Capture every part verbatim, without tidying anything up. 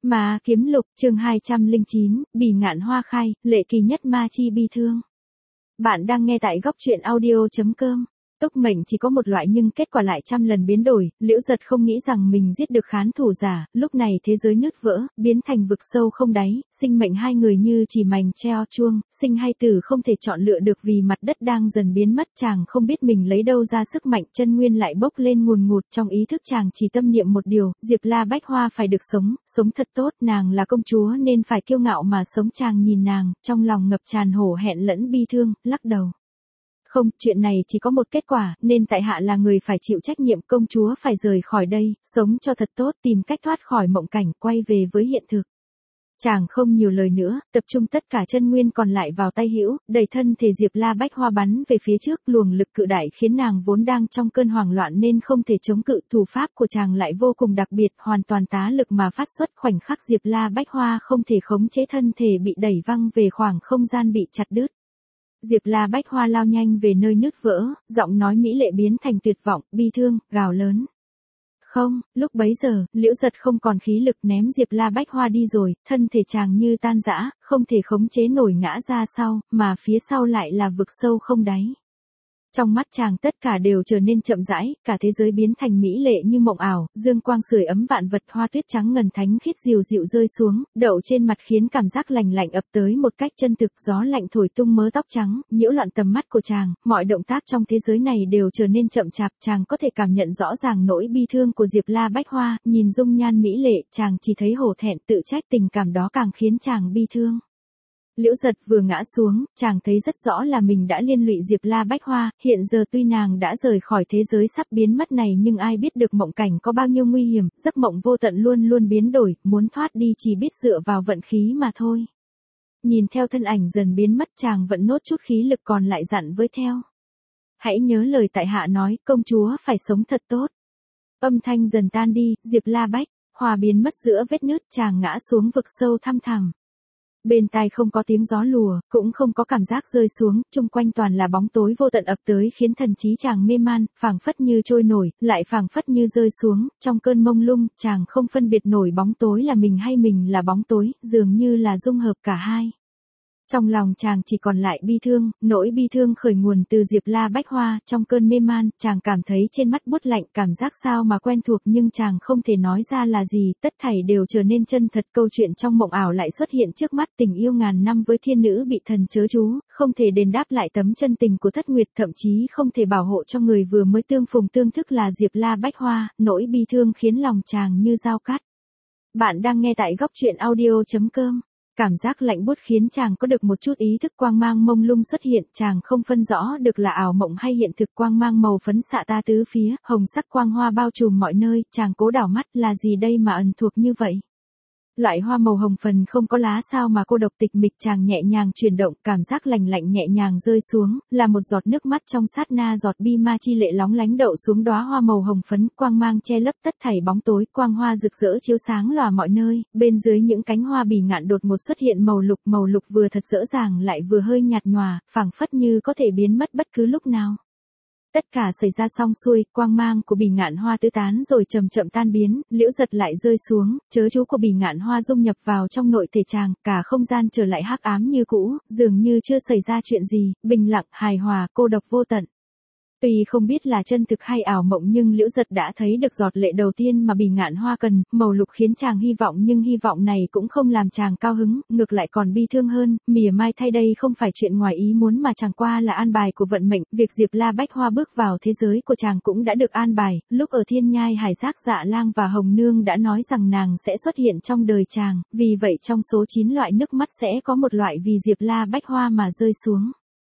Ma kiếm lục chương hai trăm lẻ chín, bỉ ngạn hoa khai, lệ kỳ nhất ma chi bi thương. Bạn đang nghe tại góc truyện audio.com. Túc mệnh chỉ có một loại nhưng kết quả lại trăm lần biến đổi, Liễu Giật không nghĩ rằng mình giết được khán thủ giả, lúc này thế giới nứt vỡ, biến thành vực sâu không đáy, sinh mệnh hai người như chỉ mảnh treo chuông, sinh hay tử không thể chọn lựa được vì mặt đất đang dần biến mất, chàng không biết mình lấy đâu ra sức mạnh, chân nguyên lại bốc lên ngùn ngụt, trong ý thức chàng chỉ tâm niệm một điều, Diệp La Bách Hoa phải được sống, sống thật tốt, nàng là công chúa nên phải kiêu ngạo mà sống. Chàng nhìn nàng, trong lòng ngập tràn hổ hẹn lẫn bi thương, lắc đầu. Không, chuyện này chỉ có một kết quả, nên tại hạ là người phải chịu trách nhiệm, công chúa phải rời khỏi đây, sống cho thật tốt, tìm cách thoát khỏi mộng cảnh, quay về với hiện thực. Chàng không nhiều lời nữa, tập trung tất cả chân nguyên còn lại vào tay hữu, đẩy thân thể Diệp La Bách Hoa bắn về phía trước, luồng lực cự đại khiến nàng vốn đang trong cơn hoảng loạn nên không thể chống cự, thủ pháp của chàng lại vô cùng đặc biệt, hoàn toàn tá lực mà phát xuất, khoảnh khắc Diệp La Bách Hoa không thể khống chế thân thể bị đẩy văng về khoảng không gian bị chặt đứt. Diệp La Bách Hoa lao nhanh về nơi nứt vỡ, giọng nói mỹ lệ biến thành tuyệt vọng, bi thương, gào lớn. Không, lúc bấy giờ, Liễu Giật không còn khí lực ném Diệp La Bách Hoa đi rồi, thân thể chàng như tan rã, không thể khống chế nổi ngã ra sau, mà phía sau lại là vực sâu không đáy. Trong mắt chàng tất cả đều trở nên chậm rãi, cả thế giới biến thành mỹ lệ như mộng ảo, dương quang sưởi ấm vạn vật, hoa tuyết trắng ngần thánh khiết dịu dịu rơi xuống, đậu trên mặt khiến cảm giác lành lạnh ập tới một cách chân thực, gió lạnh thổi tung mớ tóc trắng, nhiễu loạn tầm mắt của chàng, mọi động tác trong thế giới này đều trở nên chậm chạp, chàng có thể cảm nhận rõ ràng nỗi bi thương của Diệp La Bách Hoa, nhìn dung nhan mỹ lệ, chàng chỉ thấy hổ thẹn, tự trách, tình cảm đó càng khiến chàng bi thương. Liễu Giật vừa ngã xuống, chàng thấy rất rõ là mình đã liên lụy Diệp La Bách Hoa, hiện giờ tuy nàng đã rời khỏi thế giới sắp biến mất này nhưng ai biết được mộng cảnh có bao nhiêu nguy hiểm, giấc mộng vô tận luôn luôn biến đổi, muốn thoát đi chỉ biết dựa vào vận khí mà thôi. Nhìn theo thân ảnh dần biến mất, chàng vẫn nốt chút khí lực còn lại dặn với theo. Hãy nhớ lời tại hạ nói, công chúa phải sống thật tốt. Âm thanh dần tan đi, Diệp La Bách Hoa biến mất giữa vết nứt, chàng ngã xuống vực sâu thăm thẳm. Bên tai không có tiếng gió lùa, cũng không có cảm giác rơi xuống, chung quanh toàn là bóng tối vô tận ập tới khiến thần trí chàng mê man, phảng phất như trôi nổi, lại phảng phất như rơi xuống, trong cơn mông lung, chàng không phân biệt nổi bóng tối là mình hay mình là bóng tối, dường như là dung hợp cả hai. Trong lòng chàng chỉ còn lại bi thương, nỗi bi thương khởi nguồn từ Diệp La Bách Hoa, trong cơn mê man, chàng cảm thấy trên mắt buốt lạnh, cảm giác sao mà quen thuộc nhưng chàng không thể nói ra là gì, tất thảy đều trở nên chân thật, câu chuyện trong mộng ảo lại xuất hiện trước mắt, tình yêu ngàn năm với thiên nữ bị thần chớ chú, không thể đền đáp lại tấm chân tình của Thất Nguyệt, thậm chí không thể bảo hộ cho người vừa mới tương phùng tương thức là Diệp La Bách Hoa, nỗi bi thương khiến lòng chàng như dao cắt. Bạn đang nghe tại góc truyện audio.com. Cảm giác lạnh buốt khiến chàng có được một chút ý thức, quang mang mông lung xuất hiện, chàng không phân rõ được là ảo mộng hay hiện thực, quang mang màu phấn xạ ta tứ phía, hồng sắc quang hoa bao trùm mọi nơi, chàng cố đảo mắt, là gì đây mà ẩn thuộc như vậy? Loại hoa màu hồng phần không có lá sao mà cô độc tịch mịch, chàng nhẹ nhàng chuyển động, cảm giác lành lạnh nhẹ nhàng rơi xuống, là một giọt nước mắt trong sát na, giọt bi ma chi lệ lóng lánh đậu xuống đóa hoa màu hồng phấn, quang mang che lấp tất thảy bóng tối, quang hoa rực rỡ chiếu sáng lòa mọi nơi, bên dưới những cánh hoa bỉ ngạn đột ngột xuất hiện màu lục, màu lục vừa thật dễ dàng lại vừa hơi nhạt nhòa, phảng phất như có thể biến mất bất cứ lúc nào. Tất cả xảy ra xong xuôi, quang mang của bỉ ngạn hoa tứ tán rồi chậm chậm tan biến, Liễu Giật lại rơi xuống, chớ chú của bỉ ngạn hoa dung nhập vào trong nội thể chàng, cả không gian trở lại hắc ám như cũ, dường như chưa xảy ra chuyện gì, bình lặng, hài hòa, cô độc vô tận. Tuy không biết là chân thực hay ảo mộng nhưng Liễu Giật đã thấy được giọt lệ đầu tiên mà bỉ ngạn hoa cần, màu lục khiến chàng hy vọng nhưng hy vọng này cũng không làm chàng cao hứng, ngược lại còn bi thương hơn, mỉa mai thay đây không phải chuyện ngoài ý muốn mà chẳng qua là an bài của vận mệnh, việc Diệp La Bách Hoa bước vào thế giới của chàng cũng đã được an bài, lúc ở Thiên Nhai Hải Giác Dạ Lang và Hồng Nương đã nói rằng nàng sẽ xuất hiện trong đời chàng, vì vậy trong số chín loại nước mắt sẽ có một loại vì Diệp La Bách Hoa mà rơi xuống.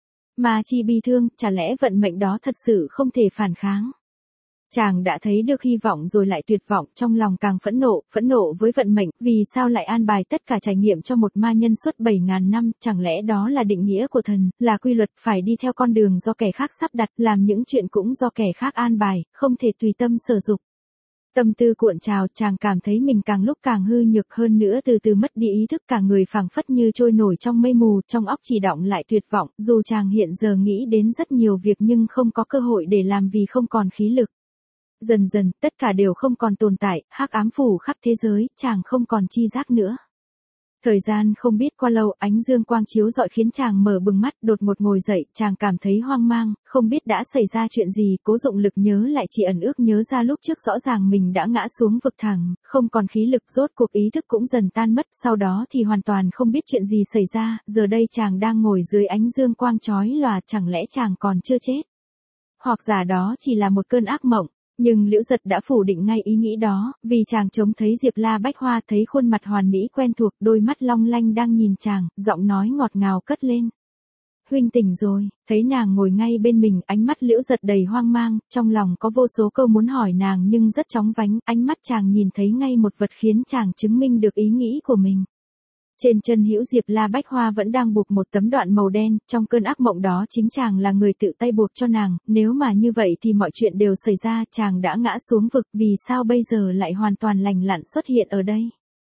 Ma chi bi thương, chả lẽ vận mệnh đó thật sự không thể phản kháng? Chàng đã thấy được hy vọng rồi lại tuyệt vọng, trong lòng càng phẫn nộ, phẫn nộ với vận mệnh, vì sao lại an bài tất cả trải nghiệm cho một ma nhân suốt bảy ngàn năm, chẳng lẽ đó là định nghĩa của thần, là quy luật, phải đi theo con đường do kẻ khác sắp đặt, làm những chuyện cũng do kẻ khác an bài, không thể tùy tâm sở dục. Tâm tư cuộn trào, chàng cảm thấy mình càng lúc càng hư nhược, hơn nữa từ từ mất đi ý thức, cả người phảng phất như trôi nổi trong mây mù, trong óc chỉ đọng lại tuyệt vọng, dù chàng hiện giờ nghĩ đến rất nhiều việc nhưng không có cơ hội để làm vì không còn khí lực. Dần dần, tất cả đều không còn tồn tại, hắc ám phủ khắp thế giới, chàng không còn chi giác nữa. Thời gian không biết qua lâu, ánh dương quang chiếu rọi khiến chàng mở bừng mắt, đột một ngồi dậy, chàng cảm thấy hoang mang, không biết đã xảy ra chuyện gì, Cố Dụng Lực nhớ lại chỉ ẩn ước nhớ ra lúc trước rõ ràng mình đã ngã xuống vực thẳm, không còn khí lực, rốt cuộc ý thức cũng dần tan mất, sau đó thì hoàn toàn không biết chuyện gì xảy ra, giờ đây chàng đang ngồi dưới ánh dương quang chói lòa, chẳng lẽ chàng còn chưa chết? Hoặc giả đó chỉ là một cơn ác mộng. Nhưng Liễu Giật đã phủ định ngay ý nghĩ đó, vì chàng trông thấy Diệp La Bách Hoa, thấy khuôn mặt hoàn mỹ quen thuộc, đôi mắt long lanh đang nhìn chàng, giọng nói ngọt ngào cất lên. Huynh tỉnh rồi, thấy nàng ngồi ngay bên mình, ánh mắt Liễu Giật đầy hoang mang, trong lòng có vô số câu muốn hỏi nàng nhưng rất chóng vánh, ánh mắt chàng nhìn thấy ngay một vật khiến chàng chứng minh được ý nghĩ của mình. Trên chân hữu Diệp La Bách Hoa vẫn đang buộc một tấm đoạn màu đen, trong cơn ác mộng đó chính chàng là người tự tay buộc cho nàng, nếu mà như vậy thì mọi chuyện đều xảy ra, chàng đã ngã xuống vực, vì sao bây giờ lại hoàn toàn lành lặn xuất hiện ở đây?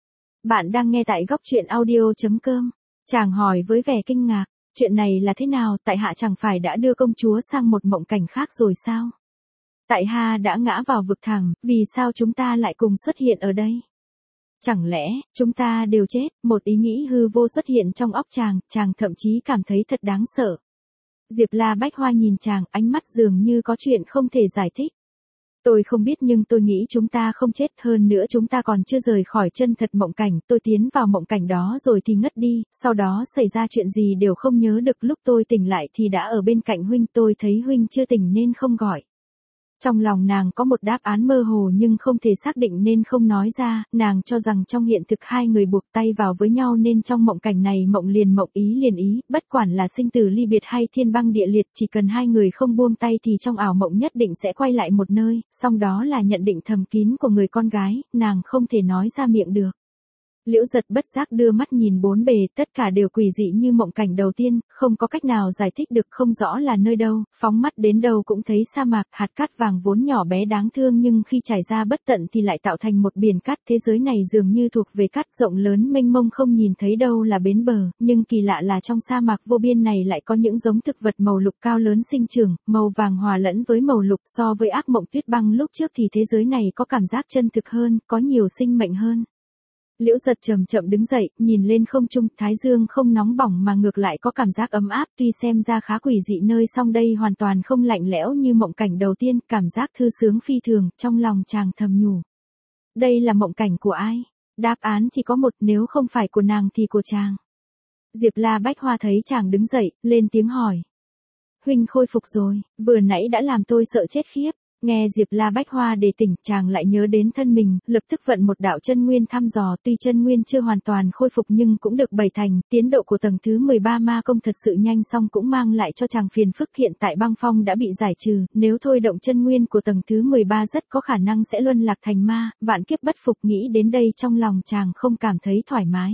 Bạn đang nghe tại góc truyện audio chấm com. Chàng hỏi với vẻ kinh ngạc, chuyện này là thế nào, tại hạ chẳng phải đã đưa công chúa sang một mộng cảnh khác rồi sao? Tại hạ đã ngã vào vực thẳm, vì sao chúng ta lại cùng xuất hiện ở đây? Chẳng lẽ, chúng ta đều chết, một ý nghĩ hư vô xuất hiện trong óc chàng, chàng thậm chí cảm thấy thật đáng sợ. Diệp La Bách Hoa nhìn chàng, ánh mắt dường như có chuyện không thể giải thích. Tôi không biết nhưng tôi nghĩ chúng ta không chết, hơn nữa chúng ta còn chưa rời khỏi chân thật mộng cảnh, tôi tiến vào mộng cảnh đó rồi thì ngất đi, sau đó xảy ra chuyện gì đều không nhớ được, lúc tôi tỉnh lại thì đã ở bên cạnh huynh, tôi thấy huynh chưa tỉnh nên không gọi. Trong lòng nàng có một đáp án mơ hồ nhưng không thể xác định nên không nói ra, nàng cho rằng trong hiện thực hai người buộc tay vào với nhau nên trong mộng cảnh này mộng liền mộng, ý liền ý, bất quản là sinh tử ly biệt hay thiên băng địa liệt, chỉ cần hai người không buông tay thì trong ảo mộng nhất định sẽ quay lại một nơi, song đó là nhận định thầm kín của người con gái, nàng không thể nói ra miệng được. Liễu Giật bất giác đưa mắt nhìn bốn bề, tất cả đều quỷ dị như mộng cảnh đầu tiên, không có cách nào giải thích được, không rõ là nơi đâu, phóng mắt đến đâu cũng thấy sa mạc, hạt cát vàng vốn nhỏ bé đáng thương nhưng khi trải ra bất tận thì lại tạo thành một biển cát, thế giới này dường như thuộc về cát rộng lớn mênh mông không nhìn thấy đâu là bến bờ, nhưng kỳ lạ là trong sa mạc vô biên này lại có những giống thực vật màu lục cao lớn sinh trưởng, màu vàng hòa lẫn với màu lục, so với ác mộng tuyết băng lúc trước thì thế giới này có cảm giác chân thực hơn, có nhiều sinh mệnh hơn. Liễu Giật chậm chậm đứng dậy, nhìn lên không trung, thái dương không nóng bỏng mà ngược lại có cảm giác ấm áp, tuy xem ra khá quỷ dị nơi song đây hoàn toàn không lạnh lẽo như mộng cảnh đầu tiên, cảm giác thư sướng phi thường, trong lòng chàng thầm nhủ. Đây là mộng cảnh của ai? Đáp án chỉ có một, nếu không phải của nàng thì của chàng. Diệp La Bách Hoa thấy chàng đứng dậy, lên tiếng hỏi. Huynh khôi phục rồi, vừa nãy đã làm tôi sợ chết khiếp. Nghe Diệp La Bách Hoa đề tỉnh, chàng lại nhớ đến thân mình, lập tức vận một đạo chân nguyên thăm dò, tuy chân nguyên chưa hoàn toàn khôi phục nhưng cũng được bảy thành, tiến độ của tầng thứ mười ba ma công thật sự nhanh, song cũng mang lại cho chàng phiền phức, hiện tại băng phong đã bị giải trừ, nếu thôi động chân nguyên của tầng thứ mười ba rất có khả năng sẽ luân lạc thành ma, vạn kiếp bất phục, nghĩ đến đây trong lòng chàng không cảm thấy thoải mái.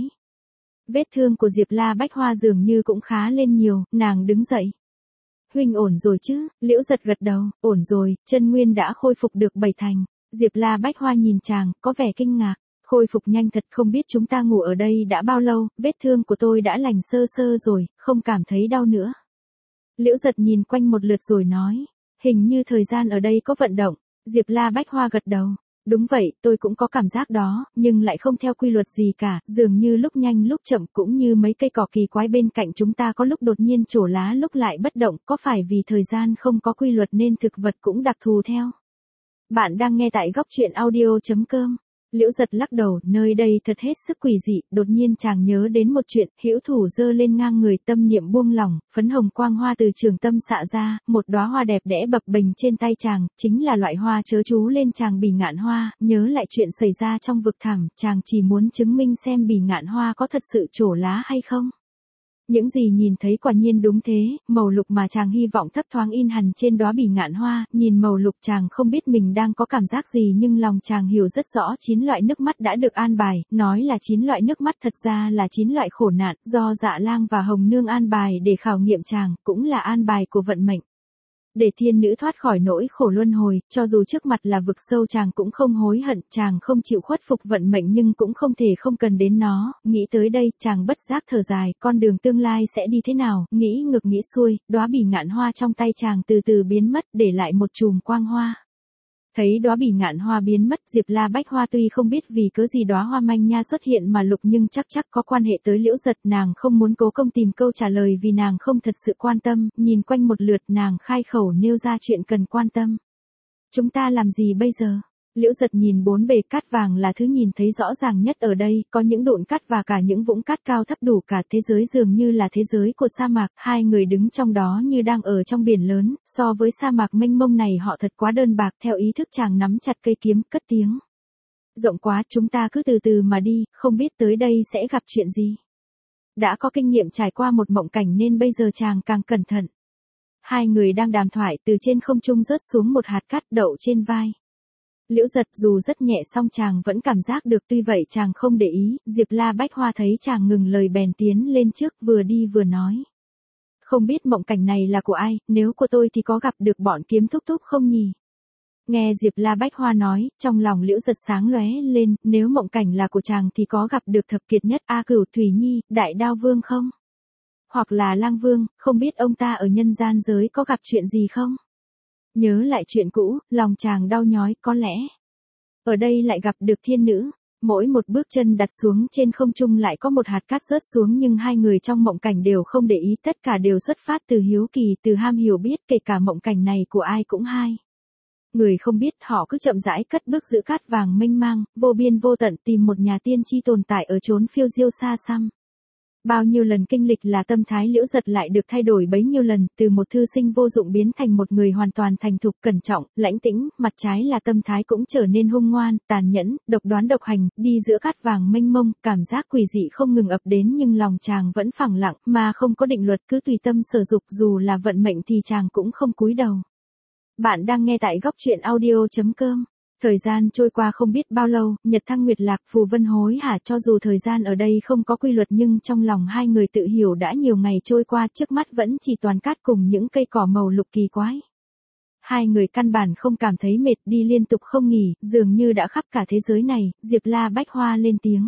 Vết thương của Diệp La Bách Hoa dường như cũng khá lên nhiều, nàng đứng dậy. Huynh ổn rồi chứ? Liễu Giật gật đầu, ổn rồi, chân nguyên đã khôi phục được bảy thành. Diệp La Bách Hoa nhìn chàng, có vẻ kinh ngạc, khôi phục nhanh thật, không biết chúng ta ngủ ở đây đã bao lâu, vết thương của tôi đã lành sơ sơ rồi, không cảm thấy đau nữa. Liễu Giật nhìn quanh một lượt rồi nói, hình như thời gian ở đây có vận động. Diệp La Bách Hoa gật đầu. Đúng vậy, tôi cũng có cảm giác đó, nhưng lại không theo quy luật gì cả, dường như lúc nhanh lúc chậm, cũng như mấy cây cỏ kỳ quái bên cạnh chúng ta có lúc đột nhiên trổ lá lúc lại bất động, có phải vì thời gian không có quy luật nên thực vật cũng đặc thù theo? Bạn đang nghe tại góc truyện audio chấm com. Liễu Giật lắc đầu, nơi đây thật hết sức quỷ dị, đột nhiên chàng nhớ đến một chuyện, hữu thủ giơ lên ngang người, tâm niệm buông lỏng, phấn hồng quang hoa từ trường tâm xạ ra, một đóa hoa đẹp đẽ bập bềnh trên tay chàng, chính là loại hoa chớ chú lên chàng bỉ ngạn hoa, nhớ lại chuyện xảy ra trong vực thẳm, chàng chỉ muốn chứng minh xem bỉ ngạn hoa có thật sự trổ lá hay không. Những gì nhìn thấy quả nhiên đúng thế, màu lục mà chàng hy vọng thấp thoáng in hằn trên đóa bỉ ngạn hoa, nhìn màu lục chàng không biết mình đang có cảm giác gì nhưng lòng chàng hiểu rất rõ chín loại nước mắt đã được an bài, nói là chín loại nước mắt thật ra là chín loại khổ nạn, do Dạ Lang và Hồng Nương an bài để khảo nghiệm chàng, cũng là an bài của vận mệnh. Để thiên nữ thoát khỏi nỗi khổ luân hồi, cho dù trước mặt là vực sâu chàng cũng không hối hận, chàng không chịu khuất phục vận mệnh nhưng cũng không thể không cần đến nó, nghĩ tới đây, chàng bất giác thở dài, con đường tương lai sẽ đi thế nào, nghĩ ngược nghĩ xuôi, đóa bỉ ngạn hoa trong tay chàng từ từ biến mất, để lại một chùm quang hoa. Thấy đóa bỉ ngạn hoa biến mất, Diệp La Bách Hoa tuy không biết vì cớ gì đóa hoa manh nha xuất hiện mà lục nhưng chắc chắc có quan hệ tới Liễu Giật, nàng không muốn cố công tìm câu trả lời vì nàng không thật sự quan tâm, nhìn quanh một lượt nàng khai khẩu nêu ra chuyện cần quan tâm. Chúng ta làm gì bây giờ? Liễu Giật nhìn bốn bề cát vàng là thứ nhìn thấy rõ ràng nhất ở đây, có những đụn cát và cả những vũng cát cao thấp đủ cả thế giới dường như là thế giới của sa mạc, hai người đứng trong đó như đang ở trong biển lớn, so với sa mạc mênh mông này họ thật quá đơn bạc, theo ý thức chàng nắm chặt cây kiếm, cất tiếng. Rộng quá, chúng ta cứ từ từ mà đi, không biết tới đây sẽ gặp chuyện gì. Đã có kinh nghiệm trải qua một mộng cảnh nên bây giờ chàng càng cẩn thận. Hai người đang đàm thoại, từ trên không trung rớt xuống một hạt cát đậu trên vai. Liễu Giật dù rất nhẹ song chàng vẫn cảm giác được, tuy vậy chàng không để ý, Diệp La Bách Hoa thấy chàng ngừng lời bèn tiến lên trước vừa đi vừa nói. Không biết mộng cảnh này là của ai, nếu của tôi thì có gặp được bọn kiếm thúc thúc không nhỉ? Nghe Diệp La Bách Hoa nói, trong lòng Liễu Giật sáng lóe lên, nếu mộng cảnh là của chàng thì có gặp được thập kiệt nhất A Cửu, Thủy Nhi, Đại Đao Vương không? Hoặc là Lang Vương, không biết ông ta ở nhân gian giới có gặp chuyện gì không? Nhớ lại chuyện cũ, lòng chàng đau nhói, có lẽ ở đây lại gặp được thiên nữ. Mỗi một bước chân đặt xuống trên không trung lại có một hạt cát rớt xuống, nhưng hai người trong mộng cảnh đều không để ý, tất cả đều xuất phát từ hiếu kỳ, từ ham hiểu biết, kể cả mộng cảnh này của ai cũng hai người không biết, họ cứ chậm rãi cất bước giữa cát vàng mênh mang, vô biên vô tận, tìm một nhà tiên tri tồn tại ở chốn phiêu diêu xa xăm. Bao nhiêu lần kinh lịch là tâm thái Liễu Giật lại được thay đổi bấy nhiêu lần, từ một thư sinh vô dụng biến thành một người hoàn toàn thành thục, cẩn trọng, lãnh tĩnh, mặt trái là tâm thái cũng trở nên hung ngoan, tàn nhẫn, độc đoán độc hành, đi giữa cát vàng mênh mông, cảm giác quỷ dị không ngừng ập đến nhưng lòng chàng vẫn phẳng lặng, mà không có định luật, cứ tùy tâm sở dục, dù là vận mệnh thì chàng cũng không cúi đầu. Bạn đang nghe tại góc truyện audio chấm com. Thời gian trôi qua không biết bao lâu, nhật thăng nguyệt lạc, phù vân hối hả, cho dù thời gian ở đây không có quy luật nhưng trong lòng hai người tự hiểu đã nhiều ngày trôi qua, trước mắt vẫn chỉ toàn cát cùng những cây cỏ màu lục kỳ quái. Hai người căn bản không cảm thấy mệt, đi liên tục không nghỉ, dường như đã khắp cả thế giới này. Diệp La Bách Hoa lên tiếng.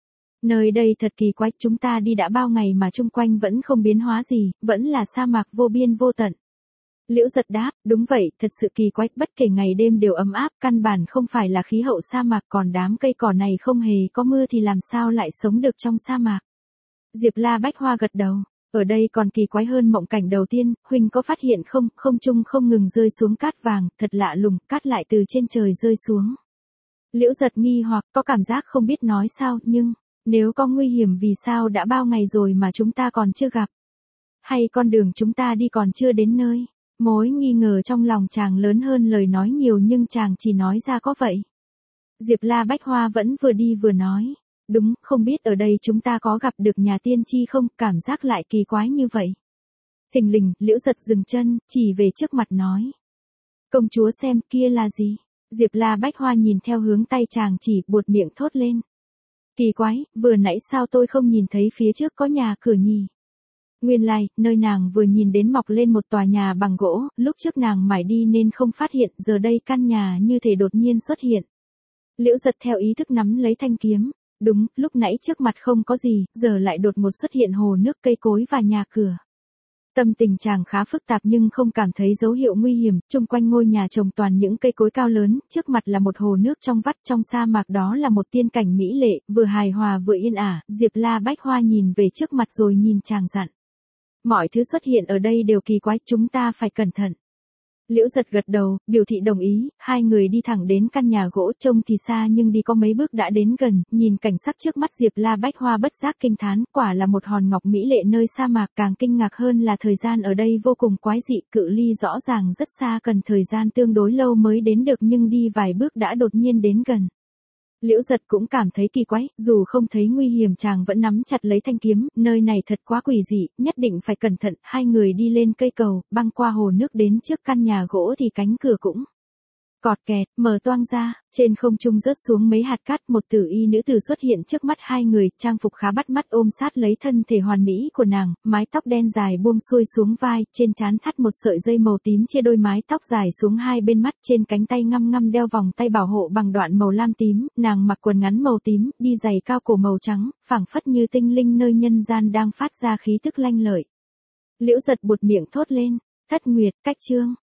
Nơi đây thật kỳ quái, chúng ta đi đã bao ngày mà chung quanh vẫn không biến hóa gì, vẫn là sa mạc vô biên vô tận. Liễu Giật đáp, đúng vậy, thật sự kỳ quái, bất kể ngày đêm đều ấm áp, căn bản không phải là khí hậu sa mạc, còn đám cây cỏ này không hề có mưa thì làm sao lại sống được trong sa mạc. Diệp La Bách Hoa gật đầu, ở đây còn kỳ quái hơn mộng cảnh đầu tiên, huynh có phát hiện không, không trung không ngừng rơi xuống cát vàng, thật lạ lùng, cát lại từ trên trời rơi xuống. Liễu Giật nghi hoặc, có cảm giác không biết nói sao, nhưng, nếu có nguy hiểm vì sao đã bao ngày rồi mà chúng ta còn chưa gặp? Hay con đường chúng ta đi còn chưa đến nơi? Mối nghi ngờ trong lòng chàng lớn hơn lời nói nhiều nhưng chàng chỉ nói ra có vậy. Diệp La Bách Hoa vẫn vừa đi vừa nói. Đúng, không biết ở đây chúng ta có gặp được nhà tiên tri không, cảm giác lại kỳ quái như vậy. Thình lình, Liễu Giật dừng chân, chỉ về trước mặt nói. Công chúa xem kia là gì? Diệp La Bách Hoa nhìn theo hướng tay chàng chỉ, buột miệng thốt lên. Kỳ quái, vừa nãy sao tôi không nhìn thấy phía trước có nhà cửa nhỉ? Nguyên lai, like, nơi nàng vừa nhìn đến mọc lên một tòa nhà bằng gỗ, lúc trước nàng mải đi nên không phát hiện, giờ đây căn nhà như thể đột nhiên xuất hiện. Liễu Giật theo ý thức nắm lấy thanh kiếm. Đúng, lúc nãy trước mặt không có gì, giờ lại đột ngột xuất hiện hồ nước, cây cối và nhà cửa. Tâm tình chàng khá phức tạp nhưng không cảm thấy dấu hiệu nguy hiểm, chung quanh ngôi nhà trồng toàn những cây cối cao lớn, trước mặt là một hồ nước trong vắt, trong sa mạc đó là một tiên cảnh mỹ lệ, vừa hài hòa vừa yên ả. Diệp La Bách Hoa nhìn về trước mặt rồi nhìn chàng dặn. Mọi thứ xuất hiện ở đây đều kỳ quái, chúng ta phải cẩn thận. Liễu Giật gật đầu, biểu thị đồng ý, hai người đi thẳng đến căn nhà gỗ, trông thì xa nhưng đi có mấy bước đã đến gần, nhìn cảnh sắc trước mắt Diệp La Bách Hoa bất giác kinh thán, quả là một hòn ngọc mỹ lệ nơi sa mạc, càng kinh ngạc hơn là thời gian ở đây vô cùng quái dị, cự ly rõ ràng rất xa, cần thời gian tương đối lâu mới đến được nhưng đi vài bước đã đột nhiên đến gần. Liễu Giật cũng cảm thấy kỳ quái, dù không thấy nguy hiểm chàng vẫn nắm chặt lấy thanh kiếm, nơi này thật quá quỷ dị, nhất định phải cẩn thận. Hai người đi lên cây cầu, băng qua hồ nước đến trước căn nhà gỗ thì cánh cửa cũng cọt kẹt, mở toang ra, trên không trung rớt xuống mấy hạt cát, một tử y nữ tử xuất hiện trước mắt hai người, trang phục khá bắt mắt ôm sát lấy thân thể hoàn mỹ của nàng, mái tóc đen dài buông xuôi xuống vai, trên trán thắt một sợi dây màu tím chia đôi mái tóc dài xuống hai bên mắt, trên cánh tay ngăm ngăm đeo vòng tay bảo hộ bằng đoạn màu lam tím, nàng mặc quần ngắn màu tím, đi giày cao cổ màu trắng, phảng phất như tinh linh nơi nhân gian đang phát ra khí tức lanh lợi. Liễu Giật buột miệng thốt lên, Thất Nguyệt, Cách Chương.